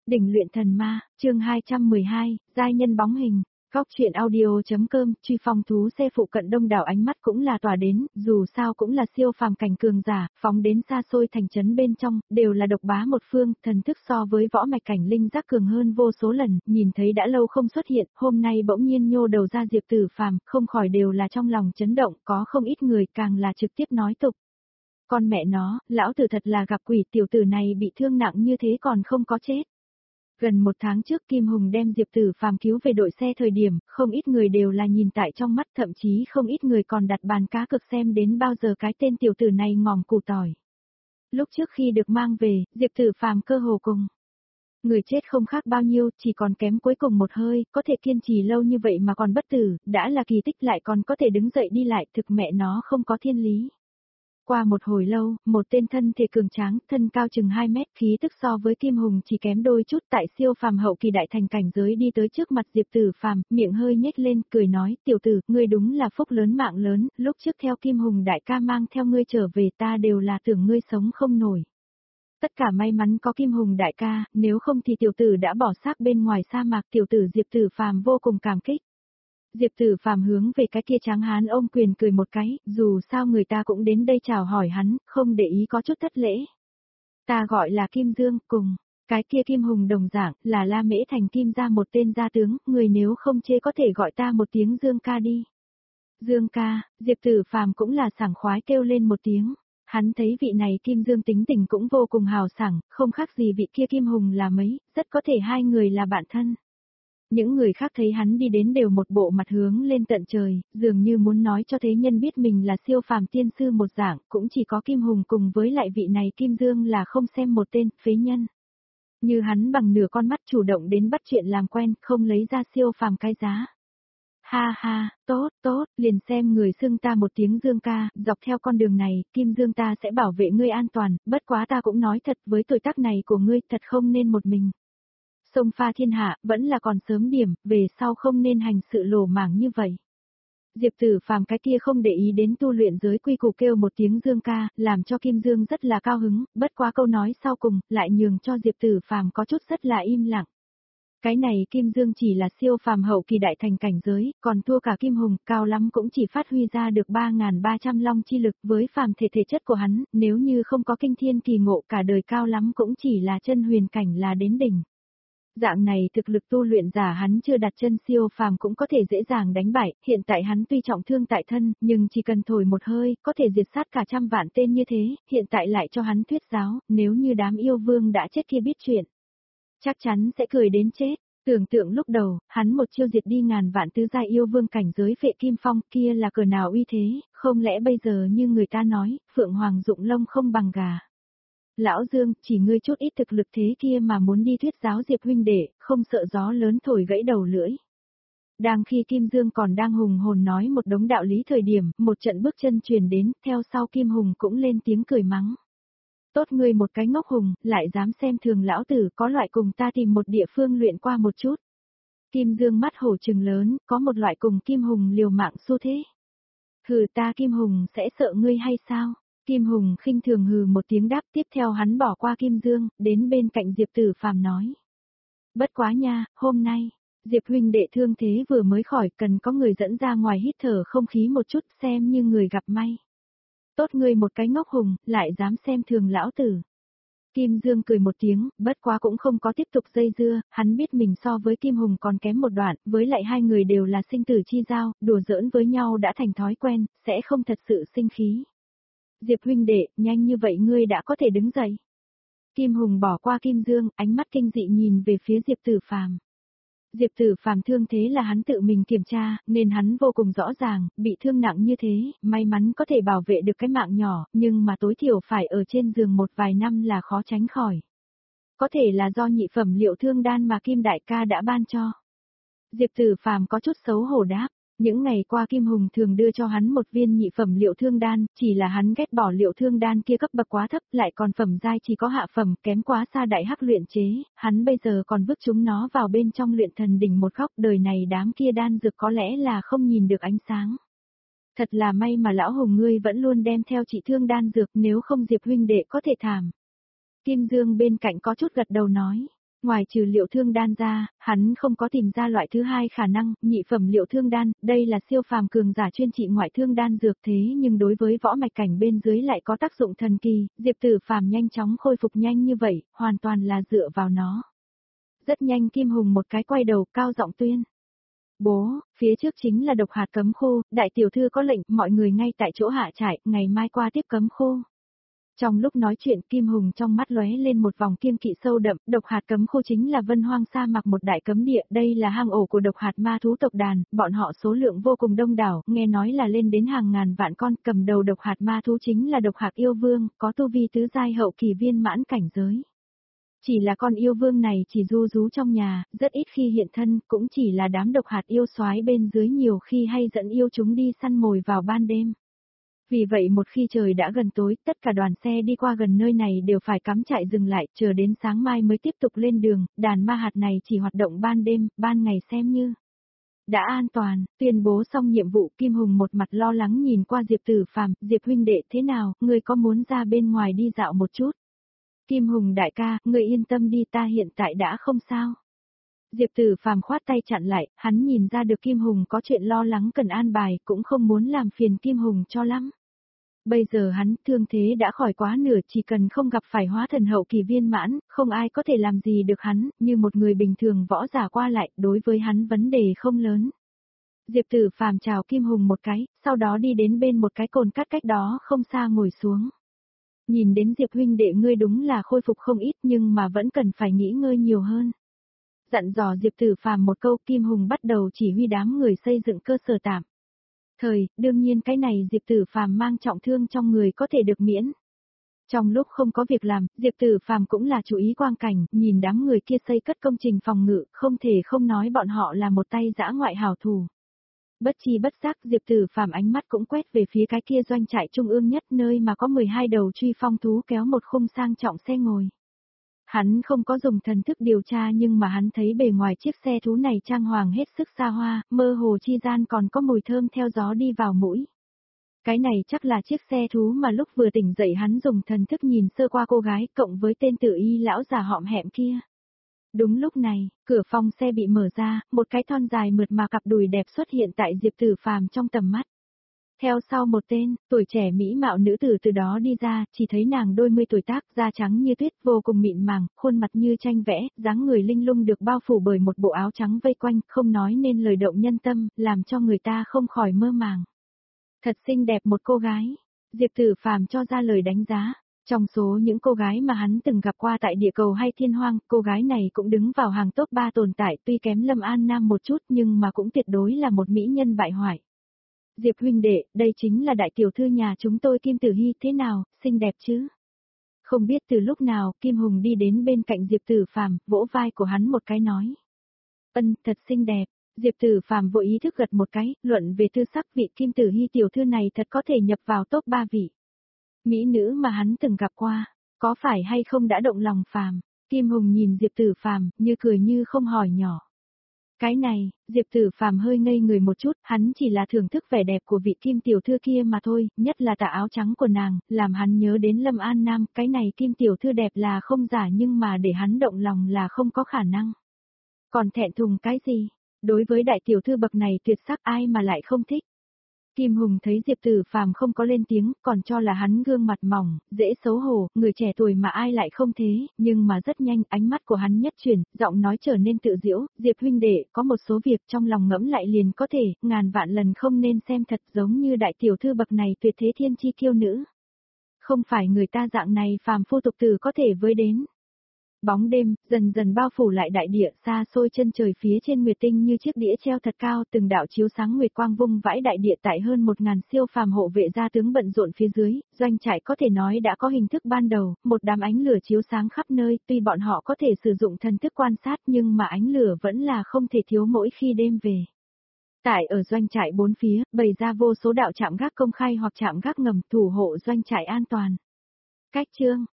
Đỉnh luyện thần ma, chương 212, giai nhân bóng hình. Góc truyện audio.com, truy phong thú xe phụ cận đông đảo ánh mắt cũng là tỏa đến, dù sao cũng là siêu phàm cảnh cường giả, phóng đến xa xôi thành trấn bên trong, đều là độc bá một phương, thần thức so với võ mạch cảnh linh giác cường hơn vô số lần, nhìn thấy đã lâu không xuất hiện, hôm nay bỗng nhiên nhô đầu ra Diệp Tử Phàm, không khỏi đều là trong lòng chấn động, có không ít người càng là trực tiếp nói tục. Con mẹ nó, lão tử thật là gặp quỷ, tiểu tử này bị thương nặng như thế còn không có chết. Gần một tháng trước Kim Hùng đem Diệp Tử Phàm cứu về đội xe thời điểm, không ít người đều là nhìn tại trong mắt, thậm chí không ít người còn đặt bàn cá cược xem đến bao giờ cái tên tiểu tử này ngòm củ tỏi. Lúc trước khi được mang về, Diệp Tử Phàm cơ hồ cùng người chết không khác bao nhiêu, chỉ còn kém cuối cùng một hơi, có thể kiên trì lâu như vậy mà còn bất tử, đã là kỳ tích, lại còn có thể đứng dậy đi lại, thực mẹ nó không có thiên lý. Qua một hồi lâu, một tên thân thể cường tráng, thân cao chừng 2 mét, khí tức so với Kim Hùng chỉ kém đôi chút, tại siêu phàm hậu kỳ đại thành cảnh giới đi tới trước mặt Diệp Tử Phàm, miệng hơi nhếch lên, cười nói, tiểu tử, ngươi đúng là phúc lớn mạng lớn, lúc trước theo Kim Hùng đại ca mang theo ngươi trở về ta đều là tưởng ngươi sống không nổi. Tất cả may mắn có Kim Hùng đại ca, nếu không thì tiểu tử đã bỏ xác bên ngoài sa mạc. Tiểu tử Diệp Tử Phàm vô cùng cảm kích. Diệp Tử Phàm hướng về cái kia tráng hán ôm quyền cười một cái, dù sao người ta cũng đến đây chào hỏi hắn, không để ý có chút thất lễ. Ta gọi là Kim Dương, cùng cái kia Kim Hùng đồng dạng, là La Mễ Thành Kim gia một tên gia tướng, người nếu không chê có thể gọi ta một tiếng Dương ca đi. Dương ca, Diệp Tử Phàm cũng là sảng khoái kêu lên một tiếng. Hắn thấy vị này Kim Dương tính tình cũng vô cùng hào sảng, không khác gì vị kia Kim Hùng là mấy, rất có thể hai người là bạn thân. Những người khác thấy hắn đi đến đều một bộ mặt hướng lên tận trời, dường như muốn nói cho thế nhân biết mình là siêu phàm tiên sư một dạng, cũng chỉ có Kim Hùng cùng với lại vị này Kim Dương là không xem một tên, phế nhân. Như hắn bằng nửa con mắt chủ động đến bắt chuyện làm quen, không lấy ra siêu phàm cái giá. Ha ha, tốt, tốt, liền xem người xưng ta một tiếng Dương ca, dọc theo con đường này, Kim Dương ta sẽ bảo vệ ngươi an toàn, bất quá ta cũng nói thật với tuổi tác này của ngươi, thật không nên một mình. Sông pha thiên hạ, vẫn là còn sớm điểm, về sau không nên hành sự lồ mảng như vậy. Diệp Tử Phàm cái kia không để ý đến tu luyện giới quy củ kêu một tiếng Dương ca, làm cho Kim Dương rất là cao hứng, bất quá câu nói sau cùng, lại nhường cho Diệp Tử Phàm có chút rất là im lặng. Cái này Kim Dương chỉ là siêu phàm hậu kỳ đại thành cảnh giới, còn thua cả Kim Hùng, cao lắm cũng chỉ phát huy ra được 3.300 long chi lực với phàm thể chất của hắn, nếu như không có kinh thiên kỳ ngộ cả đời cao lắm cũng chỉ là chân huyền cảnh là đến đỉnh. Dạng này thực lực tu luyện giả hắn chưa đặt chân siêu phàm cũng có thể dễ dàng đánh bại, hiện tại hắn tuy trọng thương tại thân, nhưng chỉ cần thổi một hơi, có thể diệt sát cả trăm vạn tên như thế, hiện tại lại cho hắn thuyết giáo, nếu như đám yêu vương đã chết kia biết chuyện. Chắc chắn sẽ cười đến chết, tưởng tượng lúc đầu, hắn một chiêu diệt đi ngàn vạn tứ giai yêu vương cảnh giới Phệ Kim Phong kia là cỡ nào uy thế, không lẽ bây giờ như người ta nói, Phượng Hoàng dụng lông không bằng gà. Lão Dương, chỉ ngươi chút ít thực lực thế kia mà muốn đi thuyết giáo Diệp huynh đệ, không sợ gió lớn thổi gãy đầu lưỡi. Đang khi Kim Dương còn đang hùng hồn nói một đống đạo lý thời điểm, một trận bước chân truyền đến, theo sau Kim Hùng cũng lên tiếng cười mắng. Tốt ngươi một cái ngốc hùng, lại dám xem thường lão tử, có loại cùng ta tìm một địa phương luyện qua một chút. Kim Dương mắt hổ trừng lớn, có một loại cùng Kim Hùng liều mạng xu thế. Hừ, ta Kim Hùng sẽ sợ ngươi hay sao? Kim Hùng khinh thường hừ một tiếng đáp, tiếp theo hắn bỏ qua Kim Dương, đến bên cạnh Diệp Tử Phàm nói. Bất quá nha, hôm nay, Diệp huynh đệ thương thế vừa mới khỏi, cần có người dẫn ra ngoài hít thở không khí một chút, xem như người gặp may. Tốt ngươi một cái ngốc hùng, lại dám xem thường lão tử. Kim Dương cười một tiếng, bất quá cũng không có tiếp tục dây dưa, hắn biết mình so với Kim Hùng còn kém một đoạn, với lại hai người đều là sinh tử chi giao, đùa giỡn với nhau đã thành thói quen, sẽ không thật sự sinh khí. Diệp huynh đệ, nhanh như vậy ngươi đã có thể đứng dậy. Kim Hùng bỏ qua Kim Dương, ánh mắt kinh dị nhìn về phía Diệp Tử Phàm. Diệp Tử Phàm thương thế là hắn tự mình kiểm tra, nên hắn vô cùng rõ ràng, bị thương nặng như thế, may mắn có thể bảo vệ được cái mạng nhỏ, nhưng mà tối thiểu phải ở trên giường một vài năm là khó tránh khỏi. Có thể là do nhị phẩm liệu thương đan mà Kim đại ca đã ban cho. Diệp Tử Phàm có chút xấu hổ đáp. Những ngày qua Kim Hùng thường đưa cho hắn một viên nhị phẩm liệu thương đan, chỉ là hắn ghét bỏ liệu thương đan kia cấp bậc quá thấp, lại còn phẩm giai chỉ có hạ phẩm, kém quá xa đại hắc luyện chế, hắn bây giờ còn vứt chúng nó vào bên trong luyện thần đỉnh một góc, đời này đám kia đan dược có lẽ là không nhìn được ánh sáng. Thật là may mà lão Hùng ngươi vẫn luôn đem theo trị thương đan dược, nếu không Diệp huynh đệ có thể thảm. Kim Dương bên cạnh có chút gật đầu nói. Ngoài trừ liệu thương đan ra, hắn không có tìm ra loại thứ hai khả năng, nhị phẩm liệu thương đan, đây là siêu phàm cường giả chuyên trị ngoại thương đan dược thế nhưng đối với võ mạch cảnh bên dưới lại có tác dụng thần kỳ, Diệp Tử Phàm nhanh chóng khôi phục nhanh như vậy, hoàn toàn là dựa vào nó. Rất nhanh Kim Hùng một cái quay đầu cao giọng tuyên. Bố, phía trước chính là độc hạt cấm khô, đại tiểu thư có lệnh, mọi người ngay tại chỗ hạ trại, ngày mai qua tiếp cấm khô. Trong lúc nói chuyện Kim Hùng trong mắt lóe lên một vòng kiêng kỵ sâu đậm, độc hạt cấm khô chính là Vân Hoang sa mạc một đại cấm địa, đây là hang ổ của độc hạt ma thú tộc đàn, bọn họ số lượng vô cùng đông đảo, nghe nói là lên đến hàng ngàn vạn con, cầm đầu độc hạt ma thú chính là độc hạt yêu vương, có tu vi tứ giai hậu kỳ viên mãn cảnh giới. Chỉ là con yêu vương này chỉ ru rú trong nhà, rất ít khi hiện thân, cũng chỉ là đám độc hạt yêu soái bên dưới nhiều khi hay dẫn yêu chúng đi săn mồi vào ban đêm. Vì vậy một khi trời đã gần tối, tất cả đoàn xe đi qua gần nơi này đều phải cắm trại dừng lại, chờ đến sáng mai mới tiếp tục lên đường, đàn ma hạt này chỉ hoạt động ban đêm, ban ngày xem như đã an toàn. Tuyên bố xong nhiệm vụ, Kim Hùng một mặt lo lắng nhìn qua Diệp Tử Phàm, Diệp huynh đệ thế nào, ngươi có muốn ra bên ngoài đi dạo một chút? Kim Hùng đại ca, ngươi yên tâm đi, ta hiện tại đã không sao. Diệp Tử Phàm khoát tay chặn lại, hắn nhìn ra được Kim Hùng có chuyện lo lắng cần an bài, cũng không muốn làm phiền Kim Hùng cho lắm. Bây giờ hắn thương thế đã khỏi quá nửa, chỉ cần không gặp phải hóa thần hậu kỳ viên mãn, không ai có thể làm gì được hắn, như một người bình thường võ giả qua lại, đối với hắn vấn đề không lớn. Diệp Tử Phàm chào Kim Hùng một cái, sau đó đi đến bên một cái cồn cát cách đó không xa ngồi xuống. Nhìn đến Diệp huynh đệ ngươi đúng là khôi phục không ít nhưng mà vẫn cần phải nghỉ ngơi nhiều hơn. Dặn dò Diệp Tử Phàm một câu, Kim Hùng bắt đầu chỉ huy đám người xây dựng cơ sở tạm. Đương nhiên cái này Diệp Tử Phàm mang trọng thương trong người có thể được miễn. Trong lúc không có việc làm, Diệp Tử Phàm cũng là chú ý quang cảnh, nhìn đám người kia xây cất công trình phòng ngự, không thể không nói bọn họ là một tay dã ngoại hảo thủ. Bất chi bất giác Diệp Tử Phàm ánh mắt cũng quét về phía cái kia doanh trại trung ương nhất nơi mà có 12 đầu truy phong thú kéo một khung sang trọng xe ngồi. Hắn không có dùng thần thức điều tra nhưng mà hắn thấy bề ngoài chiếc xe thú này trang hoàng hết sức xa hoa, mơ hồ chi gian còn có mùi thơm theo gió đi vào mũi. Cái này chắc là chiếc xe thú mà lúc vừa tỉnh dậy hắn dùng thần thức nhìn sơ qua cô gái cộng với tên tử y lão già hõm hẹm kia. Đúng lúc này, cửa phòng xe bị mở ra, một cái thon dài mượt mà cặp đùi đẹp xuất hiện tại Diệp Tử Phàm trong tầm mắt. Theo sau một tên, tuổi trẻ mỹ mạo nữ tử từ đó đi ra, chỉ thấy nàng đôi mươi tuổi tác, da trắng như tuyết, vô cùng mịn màng, khuôn mặt như tranh vẽ, dáng người linh lung được bao phủ bởi một bộ áo trắng vây quanh, không nói nên lời động nhân tâm, làm cho người ta không khỏi mơ màng. Thật xinh đẹp một cô gái, Diệp Tử Phàm cho ra lời đánh giá. Trong số những cô gái mà hắn từng gặp qua tại địa cầu hay thiên hoang, cô gái này cũng đứng vào hàng top 3 tồn tại, tuy kém Lâm An Nam một chút nhưng mà cũng tuyệt đối là một mỹ nhân bại hoại. Diệp huynh đệ, đây chính là đại tiểu thư nhà chúng tôi Kim Tử Hi, thế nào, xinh đẹp chứ? Không biết từ lúc nào, Kim Hùng đi đến bên cạnh Diệp Tử Phàm, vỗ vai của hắn một cái nói. Thật xinh đẹp. Diệp Tử Phàm vội ý thức gật một cái, luận về tư sắc vị Kim Tử Hi tiểu thư này thật có thể nhập vào top 3 vị mỹ nữ mà hắn từng gặp qua, có phải hay không đã động lòng Phàm? Kim Hùng nhìn Diệp Tử Phàm, như cười như không hỏi nhỏ. Cái này, Diệp Tử Phàm hơi ngây người một chút, hắn chỉ là thưởng thức vẻ đẹp của vị Kim tiểu thư kia mà thôi, nhất là tà áo trắng của nàng, làm hắn nhớ đến Lâm An Nam, cái này Kim tiểu thư đẹp là không giả nhưng mà để hắn động lòng là không có khả năng. Còn thẹn thùng cái gì? Đối với đại tiểu thư bậc này tuyệt sắc ai mà lại không thích. Kim Hùng thấy Diệp Tử Phàm không có lên tiếng, còn cho là hắn gương mặt mỏng, dễ xấu hổ, người trẻ tuổi mà ai lại không thế, nhưng mà rất nhanh ánh mắt của hắn nhất chuyển, giọng nói trở nên tự giễu, Diệp huynh đệ, có một số việc trong lòng ngẫm lại liền có thể, ngàn vạn lần không nên xem thật giống như đại tiểu thư bậc này tuyệt thế thiên chi kiêu nữ. Không phải người ta dạng này phàm phu tục tử có thể với đến. Bóng đêm, dần dần bao phủ lại đại địa, xa xôi chân trời phía trên nguyệt tinh như chiếc đĩa treo thật cao, từng đạo chiếu sáng nguyệt quang vung vãi đại địa tại hơn 1000 siêu phàm hộ vệ gia tướng bận rộn phía dưới, doanh trại có thể nói đã có hình thức ban đầu, một đám ánh lửa chiếu sáng khắp nơi, tuy bọn họ có thể sử dụng thần thức quan sát nhưng mà ánh lửa vẫn là không thể thiếu mỗi khi đêm về. Tại ở doanh trại bốn phía, bày ra vô số đạo trạm gác công khai hoặc trạm gác ngầm thủ hộ doanh trại an toàn. Cách chương